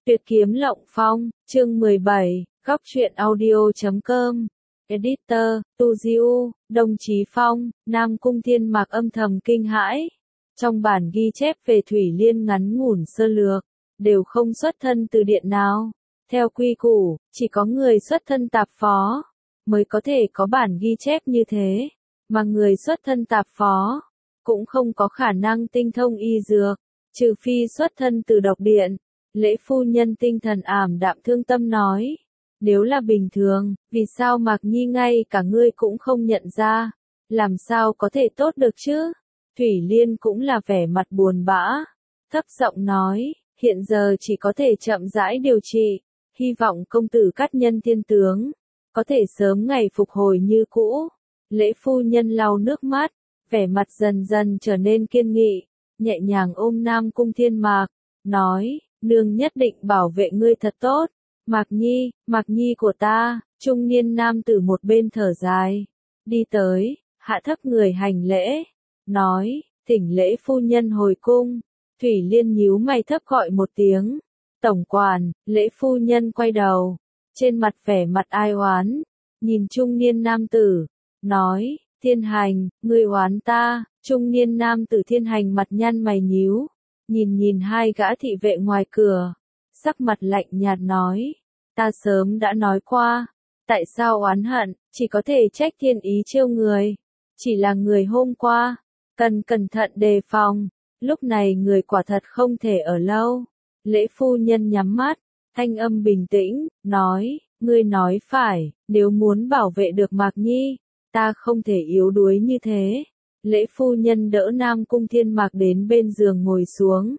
Tuyệt kiếm lộng phong, chương 17, góc truyện audio.com. Editor, Tu Diu, Đồng Chí Phong, Nam Cung Thiên Mạc âm thầm kinh hãi. Trong bản ghi chép về Thủy Liên ngắn ngủn sơ lược, đều không xuất thân từ điện nào. Theo quy củ, chỉ có người xuất thân tạp phó, mới có thể có bản ghi chép như thế. Mà người xuất thân tạp phó, cũng không có khả năng tinh thông y dược, trừ phi xuất thân từ độc điện. Lễ phu nhân tinh thần ảm đạm thương tâm nói. Nếu là bình thường, vì sao Mạc Nhi ngay cả ngươi cũng không nhận ra? Làm sao có thể tốt được chứ? Thủy Liên cũng là vẻ mặt buồn bã. Thấp giọng nói, hiện giờ chỉ có thể chậm rãi điều trị. Hy vọng công tử Cát Nhân Thiên Tướng có thể sớm ngày phục hồi như cũ. Lễ phu nhân lau nước mắt, vẻ mặt dần dần trở nên kiên nghị, nhẹ nhàng ôm Nam Cung Thiên Mạc, nói, nương nhất định bảo vệ ngươi thật tốt. Mạc Nhi của ta. Trung niên nam tử một bên thở dài, đi tới, hạ thấp người hành lễ, nói, thỉnh lễ phu nhân hồi cung. Thủy Liên nhíu mày thấp gọi một tiếng, tổng quản. Lễ phu nhân quay đầu, trên mặt vẻ mặt ai oán, nhìn trung niên nam tử, nói, Thiên Hành, ngươi oán ta. Trung niên nam tử Thiên Hành mặt nhăn mày nhíu, nhìn hai gã thị vệ ngoài cửa, sắc mặt lạnh nhạt nói, ta sớm đã nói qua, tại sao oán hận, chỉ có thể trách thiên ý trêu người, chỉ là người hôm qua, cần cẩn thận đề phòng, lúc này người quả thật không thể ở lâu. Lễ phu nhân nhắm mắt, thanh âm bình tĩnh, nói, ngươi nói phải, nếu muốn bảo vệ được Mạc Nhi, ta không thể yếu đuối như thế. Lễ phu nhân đỡ Nam Cung Thiên Mạc đến bên giường ngồi xuống.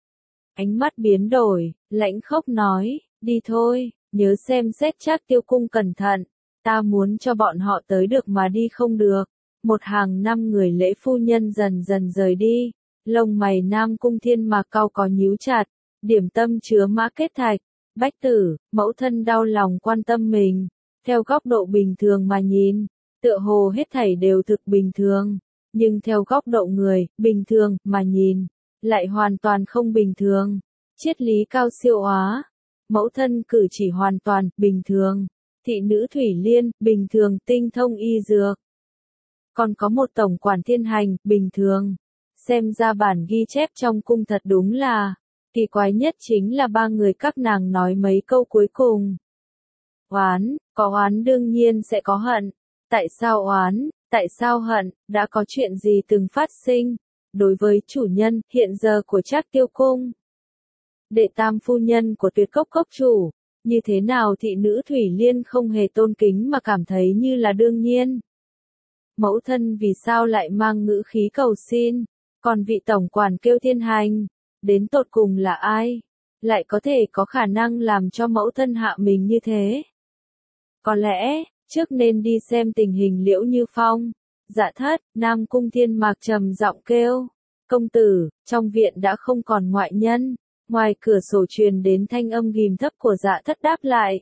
Ánh mắt biến đổi, lãnh khốc nói, đi thôi, nhớ xem xét chắc Tiêu cung cẩn thận, ta muốn cho bọn họ tới được mà đi không được. Một hàng năm người lễ phu nhân dần dần rời đi, lông mày Nam Cung Thiên Mạc cau có nhíu chặt, điểm tâm chứa mã kết thạch, bách tử, mẫu thân đau lòng quan tâm mình, theo góc độ bình thường mà nhìn, tựa hồ hết thảy đều thực bình thường. Nhưng theo góc độ người, bình thường, mà nhìn, lại hoàn toàn không bình thường. Triết lý cao siêu hóa. Mẫu thân cử chỉ hoàn toàn, bình thường. Thị nữ Thủy Liên, bình thường, tinh thông y dược. Còn có một tổng quản Thiên Hành, bình thường. Xem ra bản ghi chép trong cung thật đúng là, kỳ quái nhất chính là ba người các nàng nói mấy câu cuối cùng. Oán, có oán đương nhiên sẽ có hận. Tại sao oán? Tại sao hận, đã có chuyện gì từng phát sinh, đối với chủ nhân, hiện giờ của Trác Tiêu cung. Đệ tam phu nhân của Tuyệt Cốc cốc chủ, như thế nào thị nữ Thủy Liên không hề tôn kính mà cảm thấy như là đương nhiên. Mẫu thân vì sao lại mang ngữ khí cầu xin, còn vị tổng quản kêu Thiên Hành, đến tột cùng là ai, lại có thể có khả năng làm cho mẫu thân hạ mình như thế. Có lẽ, trước nên đi xem tình hình Liễu Như Phong. Dạ thất, Nam Cung Thiên Mạc trầm giọng kêu. Công tử, trong viện đã không còn ngoại nhân. Ngoài cửa sổ truyền đến thanh âm ghim thấp của dạ thất đáp lại.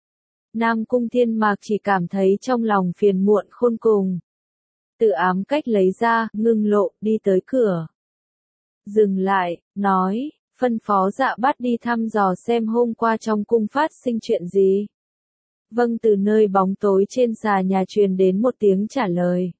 Nam Cung Thiên Mạc chỉ cảm thấy trong lòng phiền muộn khôn cùng. Tự ám cách lấy ra, ngưng lộ, đi tới cửa. Dừng lại, nói, phân phó dạ bắt đi thăm dò xem hôm qua trong cung phát sinh chuyện gì. Vâng, từ nơi bóng tối trên xà nhà truyền đến một tiếng trả lời.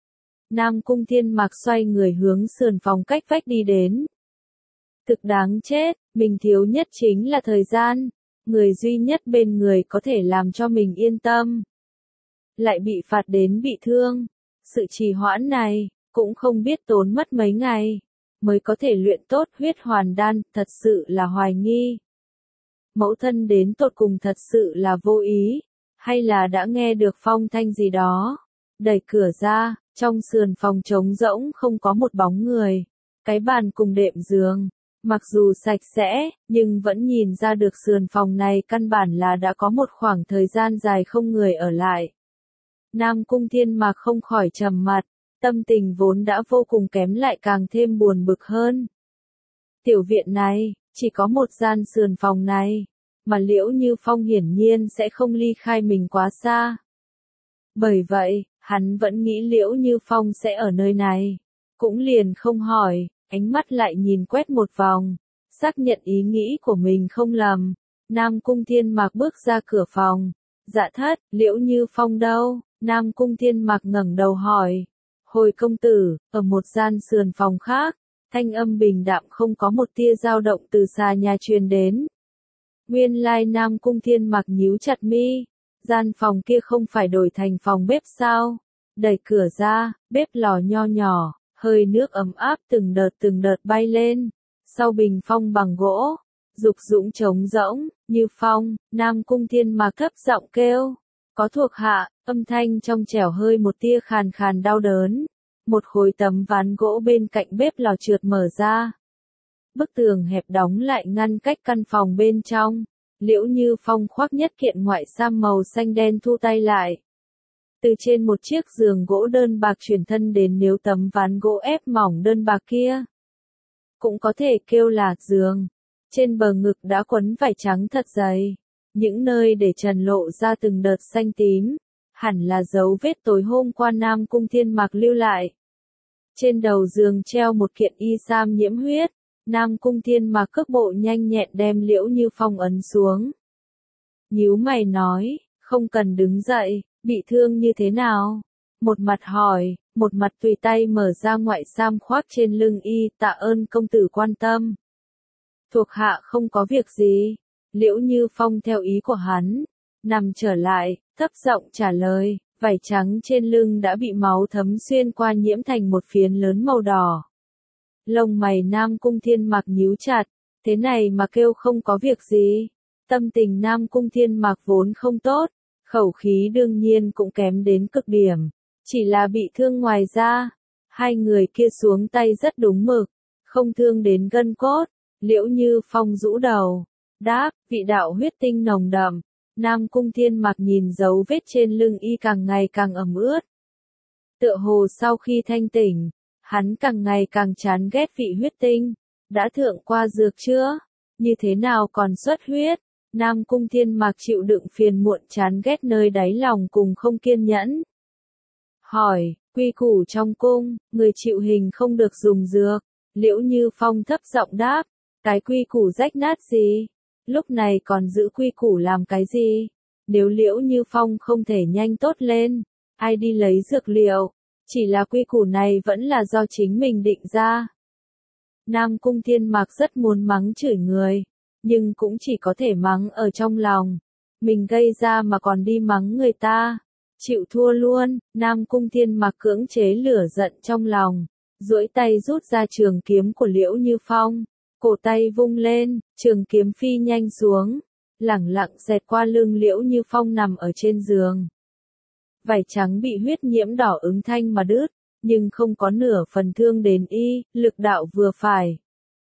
Nam Cung Thiên Mạc xoay người hướng sườn phòng cách vách đi đến. Thực đáng chết, mình thiếu nhất chính là thời gian, người duy nhất bên người có thể làm cho mình yên tâm. Lại bị phạt đến bị thương, sự trì hoãn này, cũng không biết tốn mất mấy ngày, mới có thể luyện tốt huyết hoàn đan, thật sự là hoài nghi. Mẫu thân đến tột cùng thật sự là vô ý, hay là đã nghe được phong thanh gì đó. Đẩy cửa ra, trong sườn phòng trống rỗng không có một bóng người. Cái bàn cùng đệm giường, mặc dù sạch sẽ, nhưng vẫn nhìn ra được sườn phòng này căn bản là đã có một khoảng thời gian dài không người ở lại. Nam Cung Thiên Mạc không khỏi trầm mặt, tâm tình vốn đã vô cùng kém lại càng thêm buồn bực hơn. Tiểu viện này, chỉ có một gian sườn phòng này, mà Liễu Như Phong hiển nhiên sẽ không ly khai mình quá xa. Bởi vậy, hắn vẫn nghĩ Liễu Như Phong sẽ ở nơi này, cũng liền không hỏi, ánh mắt lại nhìn quét một vòng, xác nhận ý nghĩ của mình không lầm, Nam Cung Thiên Mạc bước ra cửa phòng. Dạ thất, Liễu Như Phong đâu? Nam Cung Thiên Mạc ngẩng đầu hỏi. Hồi công tử, ở một gian sườn phòng khác, thanh âm bình đạm không có một tia dao động từ xa nhà truyền đến. Nguyên lai Nam Cung Thiên Mạc nhíu chặt mi, gian phòng kia không phải đổi thành phòng bếp sao? Đẩy cửa ra, bếp lò nho nhỏ, hơi nước ấm áp từng đợt bay lên. Sau bình phong bằng gỗ, Dục Dũng trống rỗng, Như Phong, Nam Cung Thiên Mạc thấp giọng kêu. Có thuộc hạ, âm thanh trong trẻo hơi một tia khàn khàn đau đớn. Một khối tấm ván gỗ bên cạnh bếp lò trượt mở ra. Bức tường hẹp đóng lại ngăn cách căn phòng bên trong. Liễu Như Phong khoác nhất kiện ngoại sam màu xanh đen thu tay lại. Từ trên một chiếc giường gỗ đơn bạc chuyển thân đến nếu tấm ván gỗ ép mỏng đơn bạc kia. Cũng có thể kêu là giường. Trên bờ ngực đã quấn vải trắng thật dày. Những nơi để trần lộ ra từng đợt xanh tím. Hẳn là dấu vết tối hôm qua Nam Cung Thiên Mạc lưu lại. Trên đầu giường treo một kiện y sam nhiễm huyết. Nam Cung Thiên Mạc cước bộ nhanh nhẹn đem Liễu Như Phong ấn xuống. Nhíu mày nói, không cần đứng dậy, bị thương như thế nào? Một mặt hỏi, một mặt tùy tay mở ra ngoại sam khoác trên lưng y, tạ ơn công tử quan tâm. Thuộc hạ không có việc gì. Liễu Như Phong theo ý của hắn, nằm trở lại, thấp giọng trả lời, vải trắng trên lưng đã bị máu thấm xuyên qua nhiễm thành một phiến lớn màu đỏ. Lông mày Nam Cung Thiên Mạc nhíu chặt, thế này mà kêu không có việc gì. Tâm tình Nam Cung Thiên Mạc vốn không tốt, khẩu khí đương nhiên cũng kém đến cực điểm, chỉ là bị thương ngoài da. Hai người kia xuống tay rất đúng mực, không thương đến gân cốt. Liễu Như Phong rũ đầu, đáp, vị đạo huyết tinh nồng đậm. Nam Cung Thiên Mạc nhìn dấu vết trên lưng y càng ngày càng ẩm ướt. Tựa hồ sau khi thanh tỉnh, hắn càng ngày càng chán ghét vị huyết tinh. Đã thượng qua dược chưa? Như thế nào còn xuất huyết? Nam Cung Thiên Mạc chịu đựng phiền muộn chán ghét nơi đáy lòng cùng không kiên nhẫn. Hỏi, quy củ trong cung, người chịu hình không được dùng dược. Liễu Như Phong thấp giọng đáp, cái quy củ rách nát gì? Lúc này còn giữ quy củ làm cái gì? Nếu Liễu Như Phong không thể nhanh tốt lên, ai đi lấy dược liệu? Chỉ là quy củ này vẫn là do chính mình định ra. Nam Cung Thiên Mạc rất muốn mắng chửi người, nhưng cũng chỉ có thể mắng ở trong lòng. Mình gây ra mà còn đi mắng người ta. Chịu thua luôn. Nam Cung Thiên Mạc cưỡng chế lửa giận trong lòng, duỗi tay rút ra trường kiếm của Liễu Như Phong. Cổ tay vung lên, trường kiếm phi nhanh xuống, lẳng lặng xẹt qua lưng Liễu Như Phong nằm ở trên giường. Vải trắng bị huyết nhiễm đỏ ứng thanh mà đứt, nhưng không có nửa phần thương đến y, lực đạo vừa phải.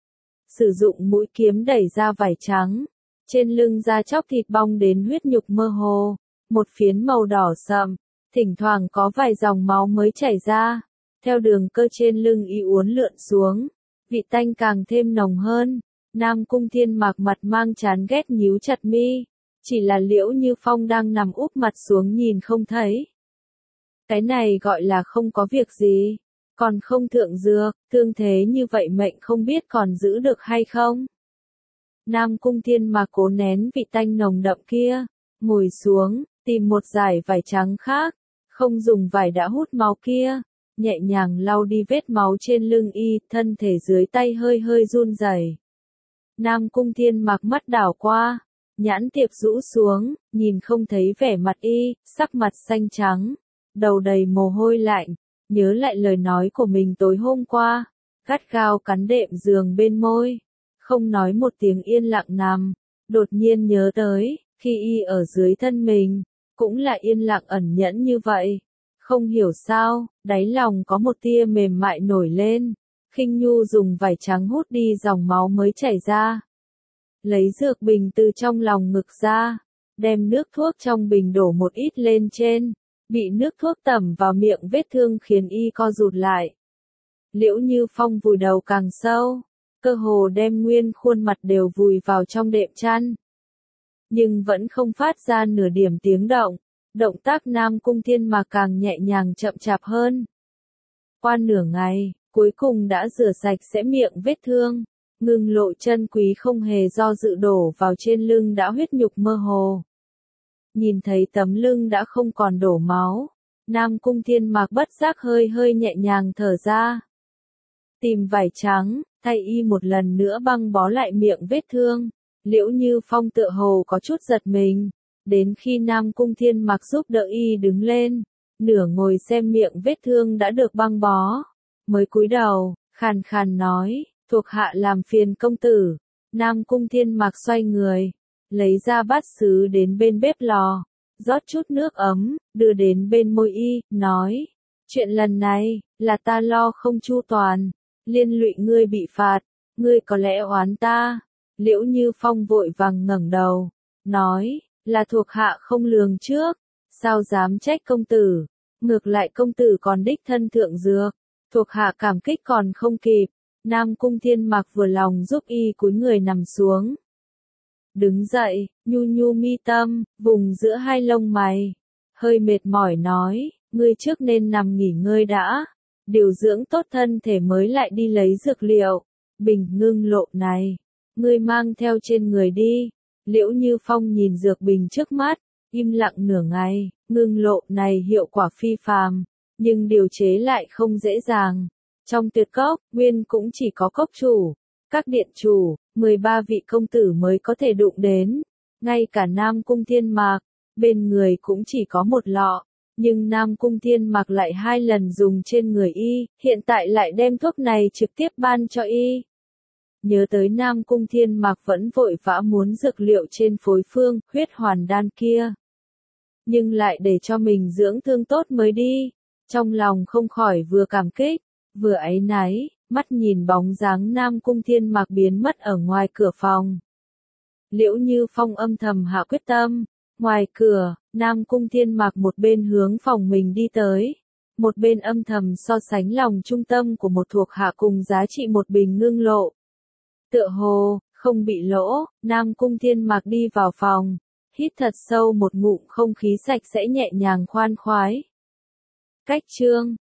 Sử dụng mũi kiếm đẩy ra vải trắng, trên lưng da chóc thịt bong đến huyết nhục mơ hồ, một phiến màu đỏ sậm, thỉnh thoảng có vài dòng máu mới chảy ra, theo đường cơ trên lưng y uốn lượn xuống. Vị tanh càng thêm nồng hơn. Nam Cung Thiên Mạc mặt mang chán ghét nhíu chặt mi. Chỉ là Liễu Như Phong đang nằm úp mặt xuống nhìn không thấy. Cái này gọi là không có việc gì. Còn không thượng dược, thương thế như vậy mệnh không biết còn giữ được hay không. Nam Cung Thiên Mạc cố nén vị tanh nồng đậm kia. Ngồi xuống, tìm một dải vải trắng khác. Không dùng vải đã hút máu kia. Nhẹ nhàng lau đi vết máu trên lưng y, thân thể dưới tay hơi hơi run rẩy. Nam Cung Thiên Mạc mắt đảo qua, nhãn tiệp rũ xuống, nhìn không thấy vẻ mặt y, sắc mặt xanh trắng, đầu đầy mồ hôi lạnh, nhớ lại lời nói của mình tối hôm qua, gắt gao cắn đệm giường bên môi, không nói một tiếng yên lặng nằm, đột nhiên nhớ tới, khi y ở dưới thân mình, cũng là yên lặng ẩn nhẫn như vậy. Không hiểu sao, đáy lòng có một tia mềm mại nổi lên. Khinh Nhu dùng vải trắng hút đi dòng máu mới chảy ra. Lấy dược bình từ trong lòng ngực ra, đem nước thuốc trong bình đổ một ít lên trên. Bị nước thuốc tẩm vào miệng vết thương khiến y co rụt lại. Liễu Như Phong vùi đầu càng sâu, cơ hồ đem nguyên khuôn mặt đều vùi vào trong đệm chăn. Nhưng vẫn không phát ra nửa điểm tiếng động. Động tác Nam Cung Thiên Mạc càng nhẹ nhàng chậm chạp hơn. Qua nửa ngày, cuối cùng đã rửa sạch sẽ miệng vết thương. Ngưng lộ chân quý không hề do dự đổ vào trên lưng đã huyết nhục mơ hồ. Nhìn thấy tấm lưng đã không còn đổ máu, Nam Cung Thiên Mạc bất giác hơi hơi nhẹ nhàng thở ra. Tìm vải trắng, thay y một lần nữa băng bó lại miệng vết thương. Liễu Như Phong tựa hồ có chút giật mình, đến khi Nam Cung Thiên Mạc giúp đỡ y đứng lên, nửa ngồi xem miệng vết thương đã được băng bó, mới cúi đầu, khàn khàn nói, thuộc hạ làm phiền công tử. Nam Cung Thiên Mạc xoay người, lấy ra bát sứ đến bên bếp lò, rót chút nước ấm, đưa đến bên môi y, nói, chuyện lần này, là ta lo không chu toàn, liên lụy ngươi bị phạt, ngươi có lẽ oán ta. Liễu Như Phong vội vàng ngẩng đầu, nói, là thuộc hạ không lường trước, sao dám trách công tử, ngược lại công tử còn đích thân thượng dược, thuộc hạ cảm kích còn không kịp. Nam Cung Thiên Mạc vừa lòng giúp y cúi người nằm xuống. Đứng dậy, nhu nhu mi tâm, vùng giữa hai lông mày, hơi mệt mỏi nói, ngươi trước nên nằm nghỉ ngơi đã, điều dưỡng tốt thân thể mới lại đi lấy dược liệu. Bình ngưng lộ này, ngươi mang theo trên người đi. Liễu Như Phong nhìn dược bình trước mắt, im lặng nửa ngày. Ngưng lộ này hiệu quả phi phàm, nhưng điều chế lại không dễ dàng. Trong tuyệt cốc, nguyên cũng chỉ có cốc chủ, các điện chủ, 13 vị công tử mới có thể đụng đến. Ngay cả Nam Cung Thiên Mạc, bên người cũng chỉ có một lọ. Nhưng Nam Cung Thiên Mạc lại 2 lần dùng trên người y, hiện tại lại đem thuốc này trực tiếp ban cho y. Nhớ tới Nam Cung Thiên Mạc vẫn vội vã muốn dược liệu trên phối phương, huyết hoàn đan kia. Nhưng lại để cho mình dưỡng thương tốt mới đi. Trong lòng không khỏi vừa cảm kích, vừa áy náy, mắt nhìn bóng dáng Nam Cung Thiên Mạc biến mất ở ngoài cửa phòng. Liễu Như Phong âm thầm hạ quyết tâm. Ngoài cửa, Nam Cung Thiên Mạc một bên hướng phòng mình đi tới, một bên âm thầm so sánh lòng trung tâm của một thuộc hạ cùng giá trị một bình ngưng lộ. Tựa hồ, không bị lỗ, Nam Cung Thiên Mạc đi vào phòng, hít thật sâu một ngụm không khí sạch sẽ nhẹ nhàng khoan khoái. Cách chương